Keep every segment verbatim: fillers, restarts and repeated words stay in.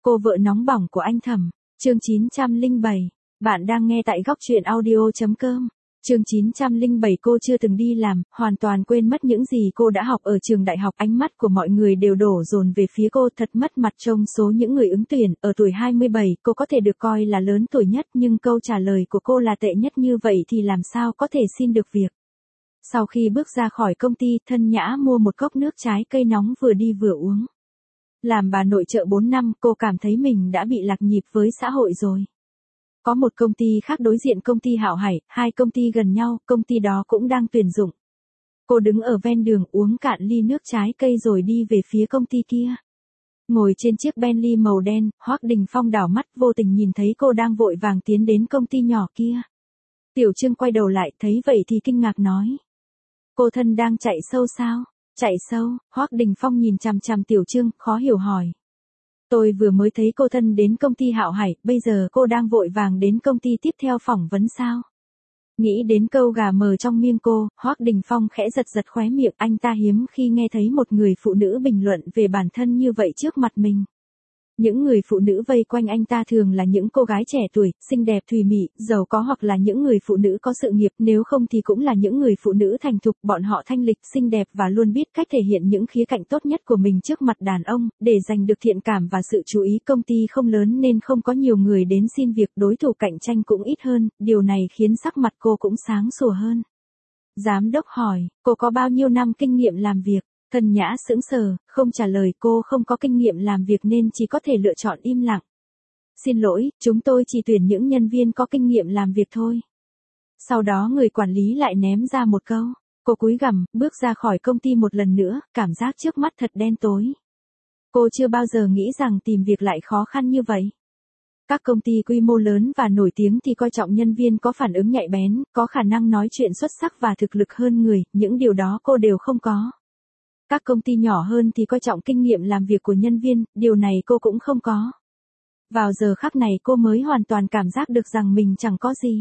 Cô vợ nóng bỏng của anh Thẩm, chương chín trăm lẻ bảy. Bạn đang nghe tại góc truyện audio chấm com. Chương chín trăm lẻ bảy. Cô chưa từng đi làm, hoàn toàn quên mất những gì cô đã học ở trường đại học. Ánh mắt của mọi người đều đổ dồn về phía cô, thật mất mặt trông số những người ứng tuyển. Ở tuổi hai mươi bảy, cô có thể được coi là lớn tuổi nhất, nhưng câu trả lời của cô là tệ nhất như vậy thì làm sao có thể xin được việc. Sau khi bước ra khỏi công ty, Thân Nhã mua một cốc nước trái cây nóng vừa đi vừa uống. Làm bà nội trợ bốn năm, cô cảm thấy mình đã bị lạc nhịp với xã hội rồi. Có một công ty khác đối diện công ty Hạo Hải, hai công ty gần nhau, công ty đó cũng đang tuyển dụng. Cô đứng ở ven đường uống cạn ly nước trái cây rồi đi về phía công ty kia. Ngồi trên chiếc Bentley màu đen, Hoắc Đình Phong đảo mắt vô tình nhìn thấy cô đang vội vàng tiến đến công ty nhỏ kia. Tiểu Trương quay đầu lại, thấy vậy thì kinh ngạc nói. Cô Thân đang chạy sâu sao? Chạy sâu, Hoắc Đình Phong nhìn chằm chằm Tiểu Trương, khó hiểu hỏi. Tôi vừa mới thấy cô Thân đến công ty Hạo Hải, bây giờ cô đang vội vàng đến công ty tiếp theo phỏng vấn sao? Nghĩ đến câu gà mờ trong miệng cô, Hoắc Đình Phong khẽ giật giật khóe miệng, anh ta hiếm khi nghe thấy một người phụ nữ bình luận về bản thân như vậy trước mặt mình. Những người phụ nữ vây quanh anh ta thường là những cô gái trẻ tuổi, xinh đẹp thùy mị, giàu có hoặc là những người phụ nữ có sự nghiệp, nếu không thì cũng là những người phụ nữ thành thục, bọn họ thanh lịch, xinh đẹp và luôn biết cách thể hiện những khía cạnh tốt nhất của mình trước mặt đàn ông, để giành được thiện cảm và sự chú ý. Công ty không lớn nên không có nhiều người đến xin việc, đối thủ cạnh tranh cũng ít hơn, điều này khiến sắc mặt cô cũng sáng sủa hơn. Giám đốc hỏi, cô có bao nhiêu năm kinh nghiệm làm việc? Thân Nhã sững sờ, không trả lời, cô không có kinh nghiệm làm việc nên chỉ có thể lựa chọn im lặng. Xin lỗi, chúng tôi chỉ tuyển những nhân viên có kinh nghiệm làm việc thôi. Sau đó người quản lý lại ném ra một câu. Cô cúi gằm, bước ra khỏi công ty một lần nữa, cảm giác trước mắt thật đen tối. Cô chưa bao giờ nghĩ rằng tìm việc lại khó khăn như vậy. Các công ty quy mô lớn và nổi tiếng thì coi trọng nhân viên có phản ứng nhạy bén, có khả năng nói chuyện xuất sắc và thực lực hơn người, những điều đó cô đều không có. Các công ty nhỏ hơn thì coi trọng kinh nghiệm làm việc của nhân viên, điều này cô cũng không có. Vào giờ khắc này cô mới hoàn toàn cảm giác được rằng mình chẳng có gì.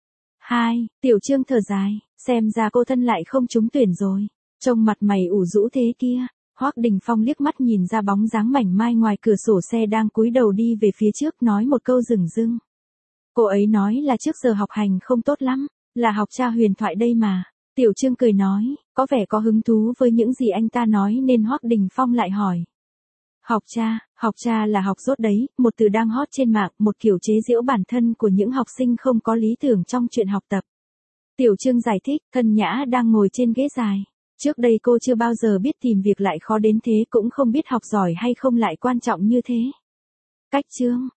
Hai, Tiểu Trương thở dài, xem ra cô Thân lại không trúng tuyển rồi. Trông mặt mày ủ rũ thế kia, Hoắc Đình Phong liếc mắt nhìn ra bóng dáng mảnh mai ngoài cửa sổ xe đang cúi đầu đi về phía trước, nói một câu dửng dưng. Cô ấy nói là trước giờ học hành không tốt lắm, là học tra huyền thoại đây mà. Tiểu Trương cười nói, có vẻ có hứng thú với những gì anh ta nói nên Hoắc Đình Phong lại hỏi. Học tra, học tra là học dốt đấy, một từ đang hot trên mạng, một kiểu chế giễu bản thân của những học sinh không có lý tưởng trong chuyện học tập. Tiểu Trương giải thích, Thân Nhã đang ngồi trên ghế dài. Trước đây cô chưa bao giờ biết tìm việc lại khó đến thế, cũng không biết học giỏi hay không lại quan trọng như thế. Cách Trương,